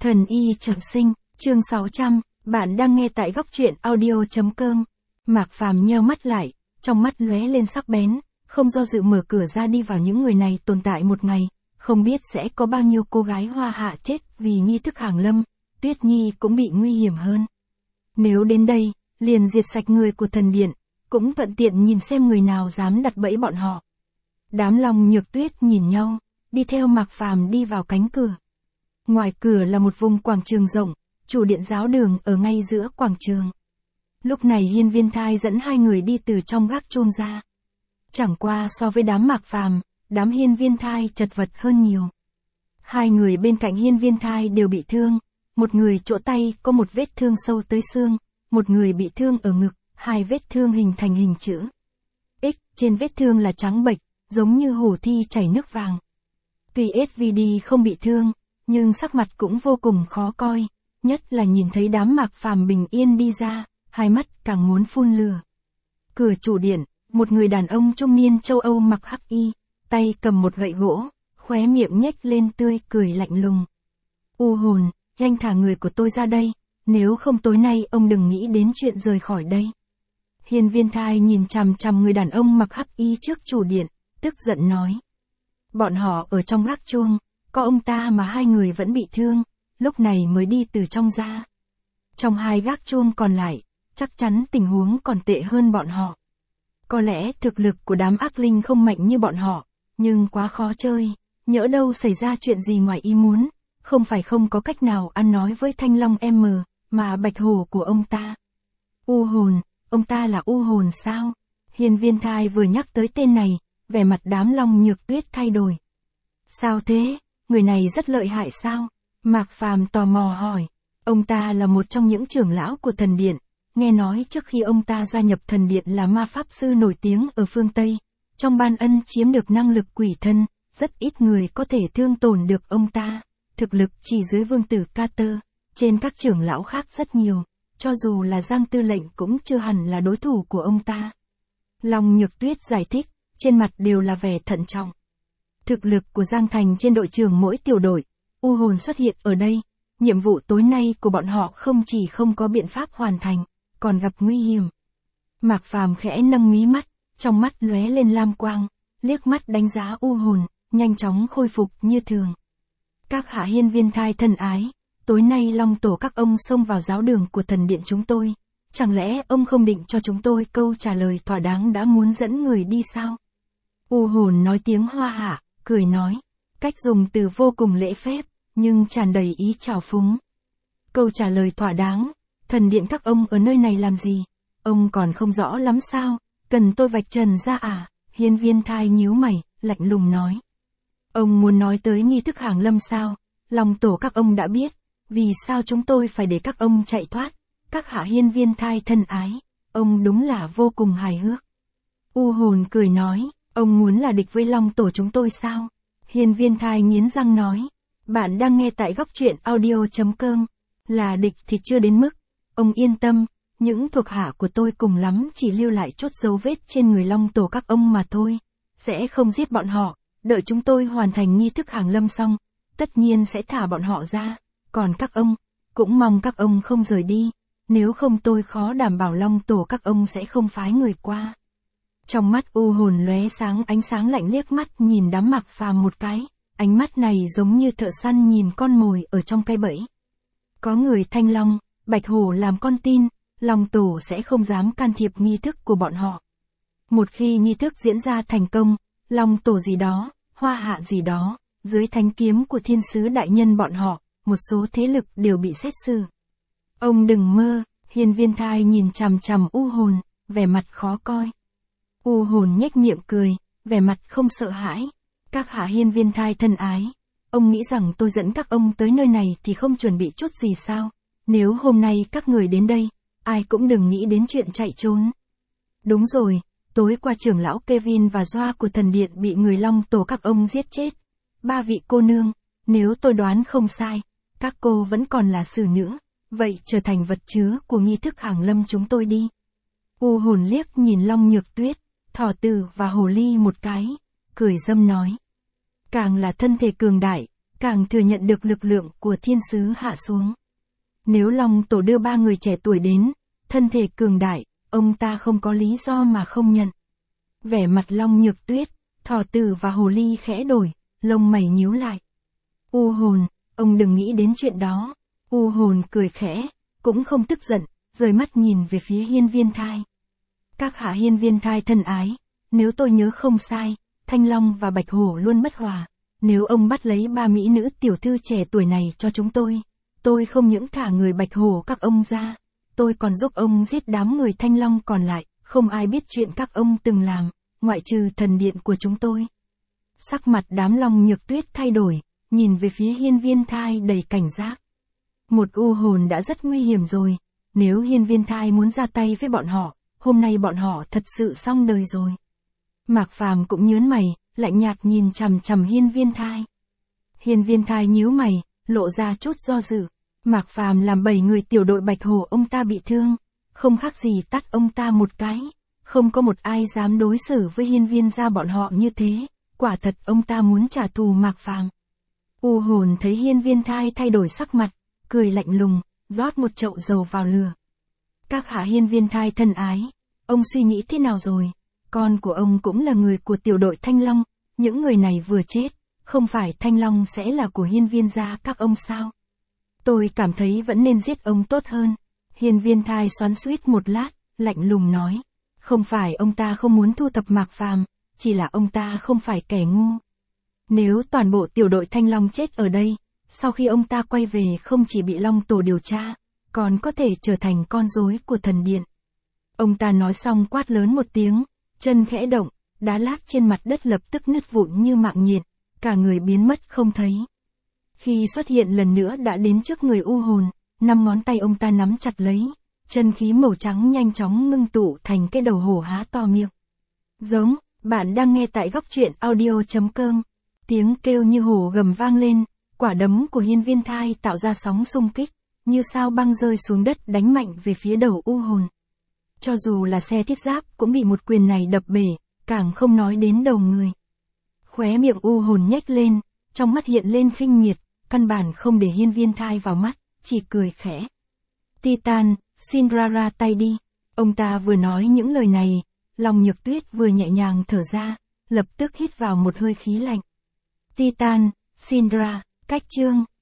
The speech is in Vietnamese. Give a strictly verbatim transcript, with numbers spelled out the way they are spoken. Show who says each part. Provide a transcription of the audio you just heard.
Speaker 1: Thần y trọng sinh, chương sáu trăm, bạn đang nghe tại góc truyện audio chấm com. Mạc Phàm nheo mắt lại, trong mắt lóe lên sắc bén, không do dự mở cửa ra đi vào. Những người này tồn tại một ngày, không biết sẽ có bao nhiêu cô gái hoa hạ chết vì nghi thức hàng lâm, Tuyết Nhi cũng bị nguy hiểm hơn. Nếu đến đây, liền diệt sạch người của thần điện, cũng thuận tiện nhìn xem người nào dám đặt bẫy bọn họ. Đám Long Nhược Tuyết nhìn nhau, đi theo Mạc Phàm đi vào cánh cửa. Ngoài cửa là một vùng quảng trường rộng, chủ điện giáo đường ở ngay giữa quảng trường. Lúc này Hiên Viên Thai dẫn hai người đi từ trong gác chuông ra. Chẳng qua so với đám Mạc Phàm, đám Hiên Viên Thai chật vật hơn nhiều. Hai người bên cạnh Hiên Viên Thai đều bị thương, một người chỗ tay có một vết thương sâu tới xương, một người bị thương ở ngực, hai vết thương hình thành hình chữ X, trên vết thương là trắng bệch, giống như hổ thi chảy nước vàng. Tuy ét vê đê không bị thương, nhưng sắc mặt cũng vô cùng khó coi, nhất là nhìn thấy đám Mạc Phàm bình yên đi ra, hai mắt càng muốn phun lửa. Cửa chủ điện, một người đàn ông trung niên châu Âu mặc hắc y, tay cầm một gậy gỗ, khóe miệng nhếch lên tươi cười lạnh lùng. U hồn, nhanh thả người của tôi ra đây, nếu không tối nay ông đừng nghĩ đến chuyện rời khỏi đây. Hiên Viên Thai nhìn chằm chằm người đàn ông mặc hắc y trước chủ điện, tức giận nói. Bọn họ ở trong gác chuông, có ông ta mà hai người vẫn bị thương, lúc này mới đi từ trong ra. Trong hai gác chuông còn lại, chắc chắn tình huống còn tệ hơn bọn họ. Có lẽ thực lực của đám ác linh không mạnh như bọn họ, nhưng quá khó chơi, nhỡ đâu xảy ra chuyện gì ngoài ý muốn, không phải không có cách nào ăn nói với Thanh Long M, mà bạch hổ của ông ta. U hồn, ông ta là U hồn sao? Hiên Viên Thai vừa nhắc tới tên này, vẻ mặt đám Long Nhược Tuyết thay đổi. Sao thế? Người này rất lợi hại sao? Mạc Phàm tò mò hỏi. Ông ta là một trong những trưởng lão của thần điện, nghe nói trước khi ông ta gia nhập thần điện là ma pháp sư nổi tiếng ở phương Tây, trong ban ân chiếm được năng lực quỷ thân, rất ít người có thể thương tổn được ông ta, thực lực chỉ dưới vương tử Carter, trên các trưởng lão khác rất nhiều, cho dù là Giang Tư lệnh cũng chưa hẳn là đối thủ của ông ta. Long Nhược Tuyết giải thích, trên mặt đều là vẻ thận trọng. Thực lực của Giang Thành trên đội trưởng mỗi tiểu đội, U hồn xuất hiện ở đây, nhiệm vụ tối nay của bọn họ không chỉ không có biện pháp hoàn thành, còn gặp nguy hiểm. Mạc Phàm khẽ nâng mí mắt, trong mắt lóe lên lam quang, liếc mắt đánh giá U hồn, nhanh chóng khôi phục như thường. Các hạ Hiên Viên Thai thân ái, tối nay Long tổ các ông xông vào giáo đường của thần điện chúng tôi, chẳng lẽ ông không định cho chúng tôi câu trả lời thỏa đáng đã muốn dẫn người đi sao? U hồn nói tiếng Hoa Hạ, cười nói, cách dùng từ vô cùng lễ phép, nhưng tràn đầy ý trào phúng. Câu trả lời thỏa đáng, thần điện các ông ở nơi này làm gì? Ông còn không rõ lắm sao? Cần tôi vạch trần ra à? Hiên Viên Thai nhíu mày, lạnh lùng nói. Ông muốn nói tới nghi thức hàng lâm sao? Long tổ các ông đã biết, vì sao chúng tôi phải để các ông chạy thoát? Các hạ Hiên Viên Thai thân ái, ông đúng là vô cùng hài hước. U hồn cười nói, ông muốn là địch với Long tổ chúng tôi sao? Hiên Viên Thai nghiến răng nói. Bạn đang nghe tại góc truyện audio chấm com. Là địch thì chưa đến mức. Ông yên tâm, những thuộc hạ của tôi cùng lắm chỉ lưu lại chút dấu vết trên người Long tổ các ông mà thôi. Sẽ không giết bọn họ, đợi chúng tôi hoàn thành nghi thức hàng lâm xong, tất nhiên sẽ thả bọn họ ra. Còn các ông, cũng mong các ông không rời đi, nếu không tôi khó đảm bảo Long tổ các ông sẽ không phái người qua. Trong mắt U hồn lóe sáng ánh sáng lạnh liếc mắt nhìn đám Mạc Phàm một cái. Ánh mắt này giống như thợ săn nhìn con mồi ở trong cây bẫy. Có người Thanh Long, Bạch Hổ làm con tin, Long tổ sẽ không dám can thiệp nghi thức của bọn họ. Một khi nghi thức diễn ra thành công, Long tổ gì đó, Hoa Hạ gì đó, dưới thánh kiếm của thiên sứ đại nhân bọn họ, một số thế lực đều bị xét xử. Ông đừng mơ, Hiên Viên Thai nhìn chằm chằm U hồn, vẻ mặt khó coi. U hồn nhếch miệng cười, vẻ mặt không sợ hãi. Các hạ Hiên Viên Thai thân ái, ông nghĩ rằng tôi dẫn các ông tới nơi này thì không chuẩn bị chút gì sao? Nếu hôm nay các người đến đây, ai cũng đừng nghĩ đến chuyện chạy trốn. Đúng rồi, tối qua trưởng lão Kevin và Joa của thần điện bị người Long tổ các ông giết chết. Ba vị cô nương, nếu tôi đoán không sai, các cô vẫn còn là xử nữ, vậy trở thành vật chứa của nghi thức hàng lâm chúng tôi đi. U hồn liếc nhìn Long Nhược Tuyết, Thỏ Tử và Hồ Ly một cái, cười dâm nói. Càng là thân thể cường đại, càng thừa nhận được lực lượng của thiên sứ hạ xuống. Nếu Long Tổ đưa ba người trẻ tuổi đến, thân thể cường đại, ông ta không có lý do mà không nhận. Vẻ mặt Long Nhược Tuyết, Thỏ Tử và Hồ Ly khẽ đổi, lông mày nhíu lại. U Hồn, ông đừng nghĩ đến chuyện đó. U Hồn cười khẽ, cũng không tức giận, rời mắt nhìn về phía Hiên Viên Thai. Các hạ Hiên Viên Thai thân ái, nếu tôi nhớ không sai, Thanh Long và Bạch Hổ luôn bất hòa. Nếu ông bắt lấy ba mỹ nữ tiểu thư trẻ tuổi này cho chúng tôi, tôi không những thả người Bạch Hổ các ông ra, tôi còn giúp ông giết đám người Thanh Long còn lại, không ai biết chuyện các ông từng làm, ngoại trừ thần điện của chúng tôi. Sắc mặt đám Long Nhược Tuyết thay đổi, nhìn về phía Hiên Viên Thai đầy cảnh giác. Một U Hồn đã rất nguy hiểm rồi, nếu Hiên Viên Thai muốn ra tay với bọn họ, hôm nay bọn họ thật sự xong đời rồi. Mạc Phàm cũng nhớn mày, lạnh nhạt nhìn chằm chằm Hiên Viên Thai. Hiên Viên Thai nhíu mày, lộ ra chút do dự. Mạc Phàm làm bảy người tiểu đội Bạch Hổ ông ta bị thương, không khác gì tát ông ta một cái. Không có một ai dám đối xử với Hiên Viên gia bọn họ như thế, quả thật ông ta muốn trả thù Mạc Phàm. U Hồn thấy Hiên Viên Thai thay đổi sắc mặt, cười lạnh lùng, rót một chậu dầu vào lửa. Các hạ Hiên Viên Thai thân ái, ông suy nghĩ thế nào rồi? Con của ông cũng là người của tiểu đội Thanh Long, những người này vừa chết, không phải Thanh Long sẽ là của Hiên Viên gia các ông sao? Tôi cảm thấy vẫn nên giết ông tốt hơn. Hiên Viên Thai xoắn xuýt một lát, lạnh lùng nói. Không phải ông ta không muốn thu thập Mạc Phàm, chỉ là ông ta không phải kẻ ngu. Nếu toàn bộ tiểu đội Thanh Long chết ở đây, sau khi ông ta quay về không chỉ bị Long Tổ điều tra, còn có thể trở thành con rối của thần điện. Ông ta nói xong quát lớn một tiếng, chân khẽ động, đá lát trên mặt đất lập tức nứt vụn như mạng nhện, cả người biến mất không thấy. Khi xuất hiện lần nữa đã đến trước người U Hồn, năm ngón tay ông ta nắm chặt lấy, chân khí màu trắng nhanh chóng ngưng tụ thành cái đầu hổ há to miệng. Giống, bạn đang nghe tại góc truyện audio chấm com. Tiếng kêu như hổ gầm vang lên, quả đấm của Hiên Viên Thai tạo ra sóng xung kích, như sao băng rơi xuống đất đánh mạnh về phía đầu U Hồn. Cho dù là xe thiết giáp cũng bị một quyền này đập bể, càng không nói đến đầu người. Khóe miệng U Hồn nhếch lên, trong mắt hiện lên khinh miệt, căn bản không để Hiên Viên Thai vào mắt, chỉ cười khẽ. Titan, xin ra ra tay đi. Ông ta vừa nói những lời này, Long Nhược Tuyết vừa nhẹ nhàng thở ra, lập tức hít vào một hơi khí lạnh. Titan, xin ra, cách chương,